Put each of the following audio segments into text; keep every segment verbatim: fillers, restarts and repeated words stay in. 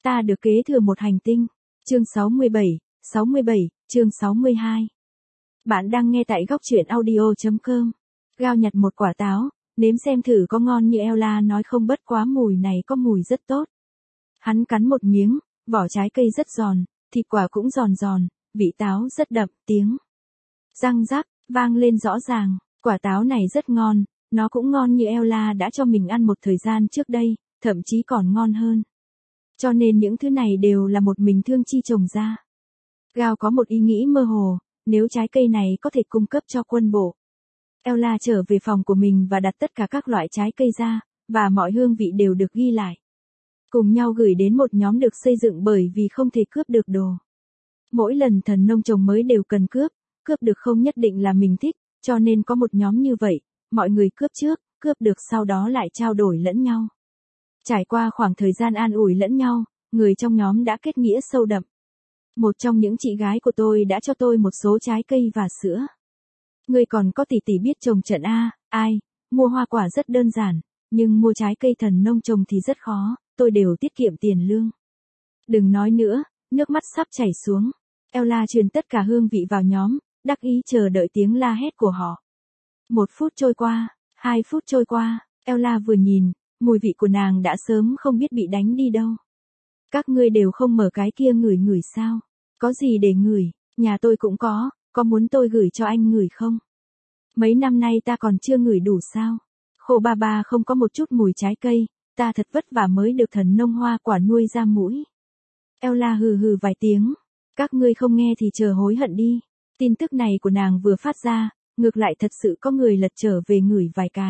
Ta được kế thừa một hành tinh. Chương sáu mươi bảy, sáu mươi bảy, chương sáu mươi hai. Bạn đang nghe tại góc truyện audio chấm com. Gao nhặt một quả táo, nếm xem thử có ngon như Ella nói không, bất quá mùi này có mùi rất tốt. Hắn cắn một miếng, vỏ trái cây rất giòn, thịt quả cũng giòn giòn, vị táo rất đậm, tiếng răng rắc vang lên rõ ràng. Quả táo này rất ngon, nó cũng ngon như Ella đã cho mình ăn một thời gian trước đây, thậm chí còn ngon hơn. Cho nên những thứ này đều là một mình Thương Chi trồng ra. Gao có một ý nghĩ mơ hồ, nếu trái cây này có thể cung cấp cho quân bộ. Ella trở về phòng của mình và đặt tất cả các loại trái cây ra, và mọi hương vị đều được ghi lại. Cùng nhau gửi đến một nhóm được xây dựng bởi vì không thể cướp được đồ. Mỗi lần thần nông trồng mới đều cần cướp, cướp được không nhất định là mình thích, cho nên có một nhóm như vậy, mọi người cướp trước, cướp được sau đó lại trao đổi lẫn nhau. Trải qua khoảng thời gian an ủi lẫn nhau, người trong nhóm đã kết nghĩa sâu đậm. Một trong những chị gái của tôi đã cho tôi một số trái cây và sữa. Người còn có tỷ tỷ biết trồng trận A, ai, mua hoa quả rất đơn giản, nhưng mua trái cây thần nông trồng thì rất khó, tôi đều tiết kiệm tiền lương. Đừng nói nữa, nước mắt sắp chảy xuống. Ella truyền tất cả hương vị vào nhóm, đắc ý chờ đợi tiếng la hét của họ. Một phút trôi qua, hai phút trôi qua, Ella vừa nhìn, mùi vị của nàng đã sớm không biết bị đánh đi đâu. Các ngươi đều không mở cái kia ngửi ngửi sao? Có gì để ngửi, nhà tôi cũng có, có muốn tôi gửi cho anh ngửi không? Mấy năm nay ta còn chưa ngửi đủ sao? Khô ba ba không có một chút mùi trái cây, ta thật vất vả mới được thần nông hoa quả nuôi ra mũi. Ella hừ hừ vài tiếng, các ngươi không nghe thì chờ hối hận đi. Tin tức này của nàng vừa phát ra, ngược lại thật sự có người lật trở về ngửi vài cái.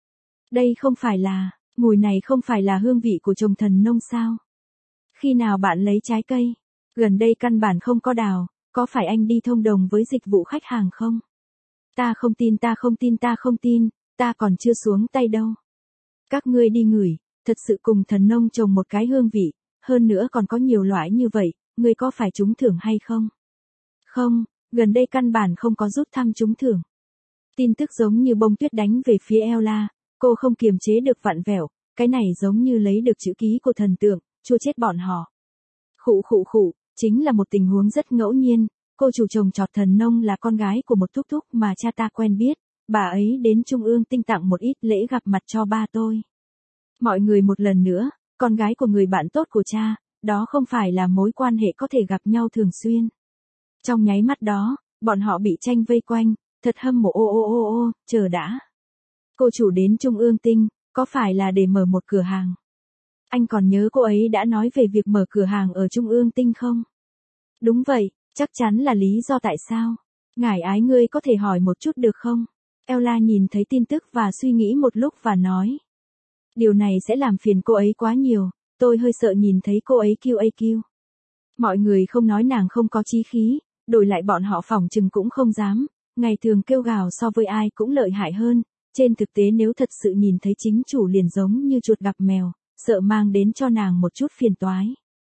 Đây không phải là, mùi này không phải là hương vị của trồng thần nông sao? Khi nào bạn lấy trái cây? Gần đây căn bản không có đào, có phải anh đi thông đồng với dịch vụ khách hàng không? Ta không tin, ta không tin, ta không tin, ta còn chưa xuống tay đâu. Các ngươi đi ngửi, thật sự cùng thần nông trồng một cái hương vị, hơn nữa còn có nhiều loại như vậy, ngươi có phải trúng thưởng hay không? Không, gần đây căn bản không có rút thăm trúng thưởng. Tin tức giống như bông tuyết đánh về phía Ella, cô không kiềm chế được vặn vẹo, cái này giống như lấy được chữ ký của thần tượng, chua chết bọn họ. Khụ khụ khụ, chính là một tình huống rất ngẫu nhiên, cô chủ trồng trọt thần nông là con gái của một thúc thúc mà cha ta quen biết, bà ấy đến Trung ương Tinh tặng một ít lễ gặp mặt cho ba tôi. Mọi người một lần nữa, con gái của người bạn tốt của cha, đó không phải là mối quan hệ có thể gặp nhau thường xuyên. Trong nháy mắt đó, bọn họ bị tranh vây quanh, thật hâm mộ. Ô ô ô ô, chờ đã. Cô chủ đến Trung ương Tinh, có phải là để mở một cửa hàng? Anh còn nhớ cô ấy đã nói về việc mở cửa hàng ở Trung ương Tinh không? Đúng vậy, chắc chắn là lý do tại sao. Ngải ái, ngươi có thể hỏi một chút được không? Ella nhìn thấy tin tức và suy nghĩ một lúc và nói. Điều này sẽ làm phiền cô ấy quá nhiều, tôi hơi sợ nhìn thấy cô ấy quy a quy. Mọi người không nói nàng không có chí khí, đổi lại bọn họ phỏng chừng cũng không dám, ngày thường kêu gào so với ai cũng lợi hại hơn, trên thực tế nếu thật sự nhìn thấy chính chủ liền giống như chuột gặp mèo, sợ mang đến cho nàng một chút phiền toái.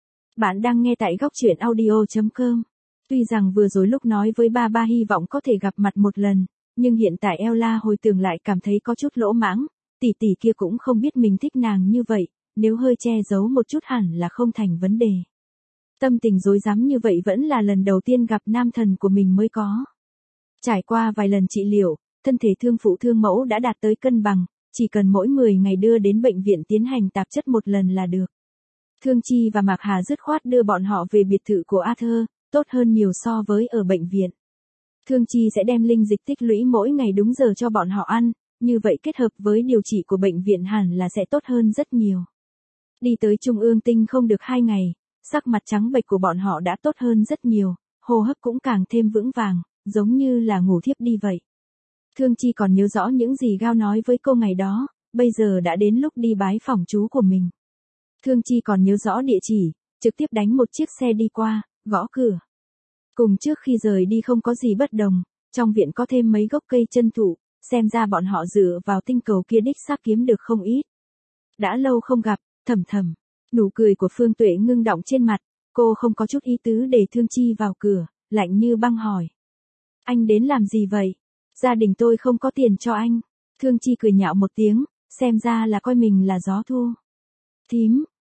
Bạn đang nghe tại góc truyện audio chấm com. Tuy rằng vừa rồi lúc nói với ba ba hy vọng có thể gặp mặt một lần, nhưng hiện tại Ella hồi tưởng lại cảm thấy có chút lỗ mãng, tỷ tỷ kia cũng không biết mình thích nàng như vậy, nếu hơi che giấu một chút hẳn là không thành vấn đề. Tâm tình rối rắm như vậy vẫn là lần đầu tiên gặp nam thần của mình mới có. Trải qua vài lần trị liệu, thân thể thương phụ thương mẫu đã đạt tới cân bằng, chỉ cần mỗi mười ngày đưa đến bệnh viện tiến hành tạp chất một lần là được. Thương Chi và Mạc Hà dứt khoát đưa bọn họ về biệt thự của Arthur, tốt hơn nhiều so với ở bệnh viện. Thương Chi sẽ đem linh dịch tích lũy mỗi ngày đúng giờ cho bọn họ ăn, như vậy kết hợp với điều trị của bệnh viện hẳn là sẽ tốt hơn rất nhiều. Đi tới Trung ương Tinh không được hai ngày, sắc mặt trắng bệch của bọn họ đã tốt hơn rất nhiều, hô hấp cũng càng thêm vững vàng, giống như là ngủ thiếp đi vậy. Thương Chi còn nhớ rõ những gì Gao nói với cô ngày đó, bây giờ đã đến lúc đi bái phỏng chú của mình. Thương Chi còn nhớ rõ địa chỉ, trực tiếp đánh một chiếc xe đi qua, gõ cửa. Cùng trước khi rời đi không có gì bất đồng, trong viện có thêm mấy gốc cây chân thụ, xem ra bọn họ dựa vào tinh cầu kia đích xác kiếm được không ít. Đã lâu không gặp, thầm thầm, nụ cười của Phương Tuệ ngưng đọng trên mặt, cô không có chút ý tứ để Thương Chi vào cửa, lạnh như băng hỏi. Anh đến làm gì vậy? Gia đình tôi không có tiền cho anh. Thương Chi cười nhạo một tiếng, xem ra là coi mình là gió thu. Thím,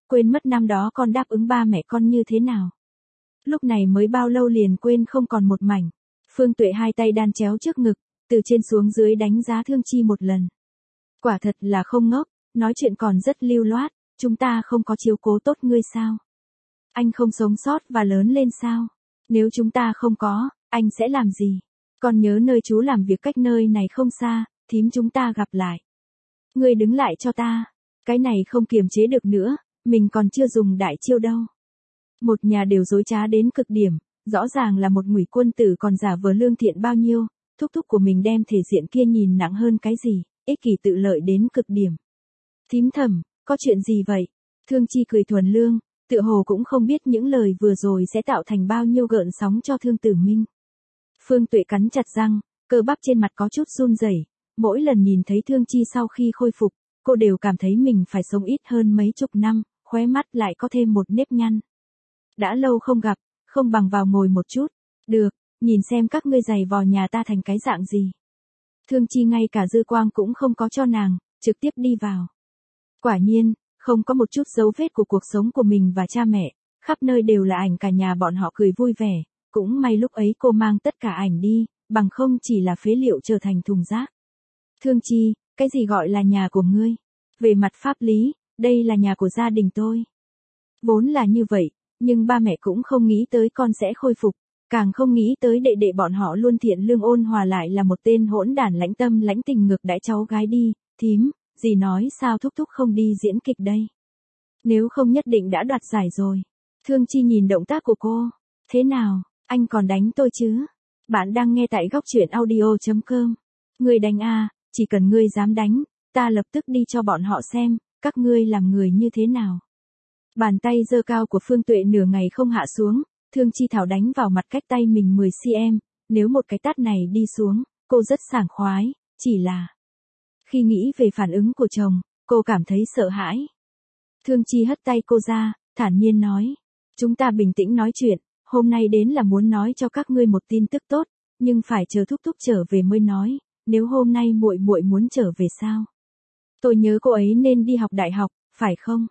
quên mất năm đó con đáp ứng ba mẹ con như thế nào. Lúc này mới bao lâu liền quên không còn một mảnh. Phương Tuệ hai tay đan chéo trước ngực, từ trên xuống dưới đánh giá Thương Chi một lần. Quả thật là không ngốc, nói chuyện còn rất lưu loát, chúng ta không có chiếu cố tốt ngươi sao? Anh không sống sót và lớn lên sao? Nếu chúng ta không có, anh sẽ làm gì? Con nhớ nơi chú làm việc cách nơi này không xa, thím chúng ta gặp lại. Ngươi đứng lại cho ta, cái này không kiềm chế được nữa, mình còn chưa dùng đại chiêu đâu. Một nhà đều dối trá đến cực điểm, rõ ràng là một ngụy quân tử còn giả vờ lương thiện bao nhiêu, thúc thúc của mình đem thể diện kia nhìn nặng hơn cái gì, ích kỷ tự lợi đến cực điểm. Thím Thẩm, có chuyện gì vậy? Thương Chi cười thuần lương, tựa hồ cũng không biết những lời vừa rồi sẽ tạo thành bao nhiêu gợn sóng cho Thương Tử Minh. Phương Tuệ cắn chặt răng, cơ bắp trên mặt có chút run rẩy, mỗi lần nhìn thấy Thương Chi sau khi khôi phục, cô đều cảm thấy mình phải sống ít hơn mấy chục năm, khóe mắt lại có thêm một nếp nhăn. Đã lâu không gặp, không bằng vào ngồi một chút. Được, nhìn xem các ngươi giày vò nhà ta thành cái dạng gì. Thương Chi ngay cả dư quang cũng không có cho nàng, trực tiếp đi vào. Quả nhiên, không có một chút dấu vết của cuộc sống của mình và cha mẹ, khắp nơi đều là ảnh cả nhà bọn họ cười vui vẻ, cũng may lúc ấy cô mang tất cả ảnh đi, bằng không chỉ là phế liệu trở thành thùng rác. Thương Chi, cái gì gọi là nhà của ngươi? Về mặt pháp lý, đây là nhà của gia đình tôi. Vốn là như vậy, nhưng ba mẹ cũng không nghĩ tới con sẽ khôi phục, càng không nghĩ tới đệ đệ bọn họ luôn thiện lương ôn hòa lại là một tên hỗn đản lãnh tâm lãnh tình ngược đãi cháu gái đi. Thím, dì nói sao thúc thúc không đi diễn kịch đây? Nếu không nhất định đã đoạt giải rồi. Thương Chi nhìn động tác của cô. Thế nào, anh còn đánh tôi chứ? Bạn đang nghe tại góc truyện audio chấm com. Ngươi đánh à, chỉ cần ngươi dám đánh, ta lập tức đi cho bọn họ xem, các ngươi làm người như thế nào. Bàn tay giơ cao của Phương Tuệ nửa ngày không hạ xuống, Thương Chi thảo đánh vào mặt cách tay mình mười xăng-ti-mét, nếu một cái tát này đi xuống, cô rất sảng khoái, chỉ là... Khi nghĩ về phản ứng của chồng, cô cảm thấy sợ hãi. Thương Chi hất tay cô ra, thản nhiên nói, chúng ta bình tĩnh nói chuyện, hôm nay đến là muốn nói cho các ngươi một tin tức tốt, nhưng phải chờ thúc thúc trở về mới nói, nếu hôm nay muội muội muốn trở về sao? Tôi nhớ cô ấy nên đi học đại học, phải không?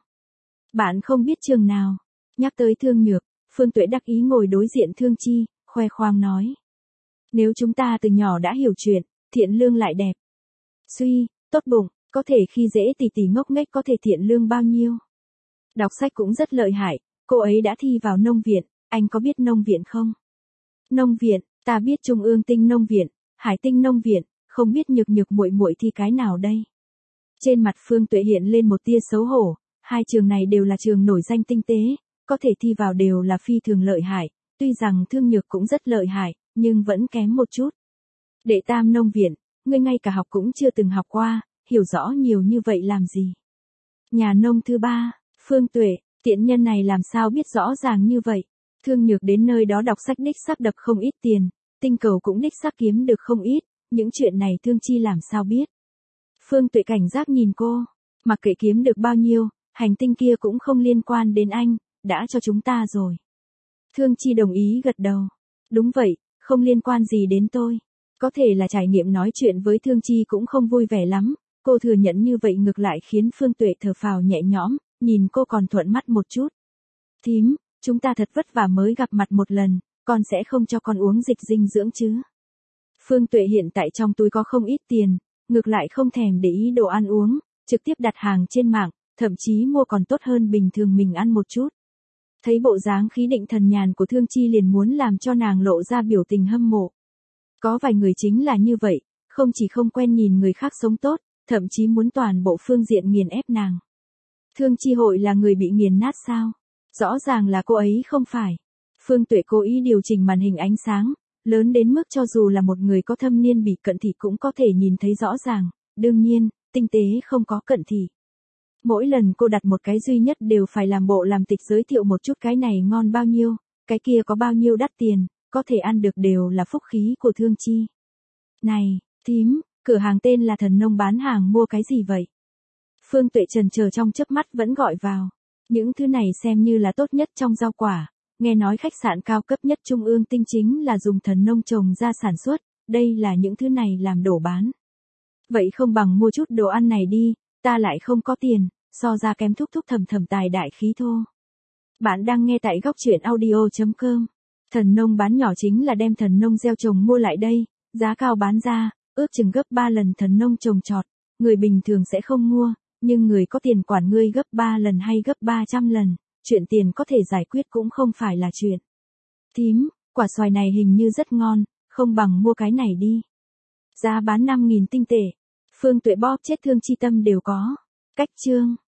Bạn không biết trường nào. Nhắc tới Thương Nhược, Phương Tuệ đắc ý ngồi đối diện Thương Chi, khoe khoang nói. Nếu chúng ta từ nhỏ đã hiểu chuyện, thiện lương lại đẹp. Suy, tốt bụng, có thể khi dễ tỷ tỷ ngốc nghếch có thể thiện lương bao nhiêu. Đọc sách cũng rất lợi hại, cô ấy đã thi vào nông viện, anh có biết nông viện không? Nông viện, ta biết Trung ương tinh nông viện, Hải tinh nông viện, không biết Nhược Nhược muội muội thi cái nào đây? Trên mặt Phương Tuệ hiện lên một tia xấu hổ, hai trường này đều là trường nổi danh tinh tế, có thể thi vào đều là phi thường lợi hại, tuy rằng Thương Nhược cũng rất lợi hại, nhưng vẫn kém một chút. Đệ tam nông viện, ngươi ngay cả học cũng chưa từng học qua, hiểu rõ nhiều như vậy làm gì? Nhà nông thứ ba, Phương Tuệ, tiện nhân này làm sao biết rõ ràng như vậy? Thương Nhược đến nơi đó đọc sách đích xác đập không ít tiền, tinh cầu cũng đích xác kiếm được không ít, những chuyện này Thương Chi làm sao biết? Phương Tuệ cảnh giác nhìn cô, mặc kệ kiếm được bao nhiêu, hành tinh kia cũng không liên quan đến anh, đã cho chúng ta rồi. Thương Chi đồng ý gật đầu. Đúng vậy, không liên quan gì đến tôi. Có thể là trải nghiệm nói chuyện với Thương Chi cũng không vui vẻ lắm, cô thừa nhận như vậy ngược lại khiến Phương Tuệ thở phào nhẹ nhõm, nhìn cô còn thuận mắt một chút. Thím, chúng ta thật vất vả mới gặp mặt một lần, con sẽ không cho con uống dịch dinh dưỡng chứ? Phương Tuệ hiện tại trong túi có không ít tiền, ngược lại không thèm để ý đồ ăn uống, trực tiếp đặt hàng trên mạng, thậm chí mua còn tốt hơn bình thường mình ăn một chút. Thấy bộ dáng khí định thần nhàn của Thương Chi liền muốn làm cho nàng lộ ra biểu tình hâm mộ. Có vài người chính là như vậy, không chỉ không quen nhìn người khác sống tốt, thậm chí muốn toàn bộ phương diện nghiền ép nàng. Thương Chi hội là người bị nghiền nát sao? Rõ ràng là cô ấy không phải. Phương Tuệ cố ý điều chỉnh màn hình ánh sáng, lớn đến mức cho dù là một người có thâm niên bị cận thị cũng có thể nhìn thấy rõ ràng, đương nhiên, tinh tế không có cận thị. Mỗi lần cô đặt một cái duy nhất đều phải làm bộ làm tịch giới thiệu một chút cái này ngon bao nhiêu, cái kia có bao nhiêu đắt tiền, có thể ăn được đều là phúc khí của Thương Chi. Này, thím, cửa hàng tên là Thần Nông bán hàng mua cái gì vậy? Phương Tuệ chần chờ trong chớp mắt vẫn gọi vào. Những thứ này xem như là tốt nhất trong rau quả, nghe nói khách sạn cao cấp nhất Trung ương tinh chính là dùng thần nông trồng ra sản xuất, đây là những thứ này làm đổ bán. Vậy không bằng mua chút đồ ăn này đi, ta lại không có tiền, so ra kém thúc thúc thầm thầm tài đại khí thô. Bạn đang nghe tại góc truyện audio.com. Thần nông bán nhỏ chính là đem thần nông gieo trồng mua lại đây, giá cao bán ra, ước chừng gấp ba lần thần nông trồng trọt. Người bình thường sẽ không mua, nhưng người có tiền quản ngươi gấp ba lần hay gấp ba trăm lần, chuyện tiền có thể giải quyết cũng không phải là chuyện. Thím, quả xoài này hình như rất ngon, không bằng mua cái này đi. Giá bán năm nghìn tinh tệ. Phương Tuệ bóp chết Thương Chi Tâm đều có. Cách chương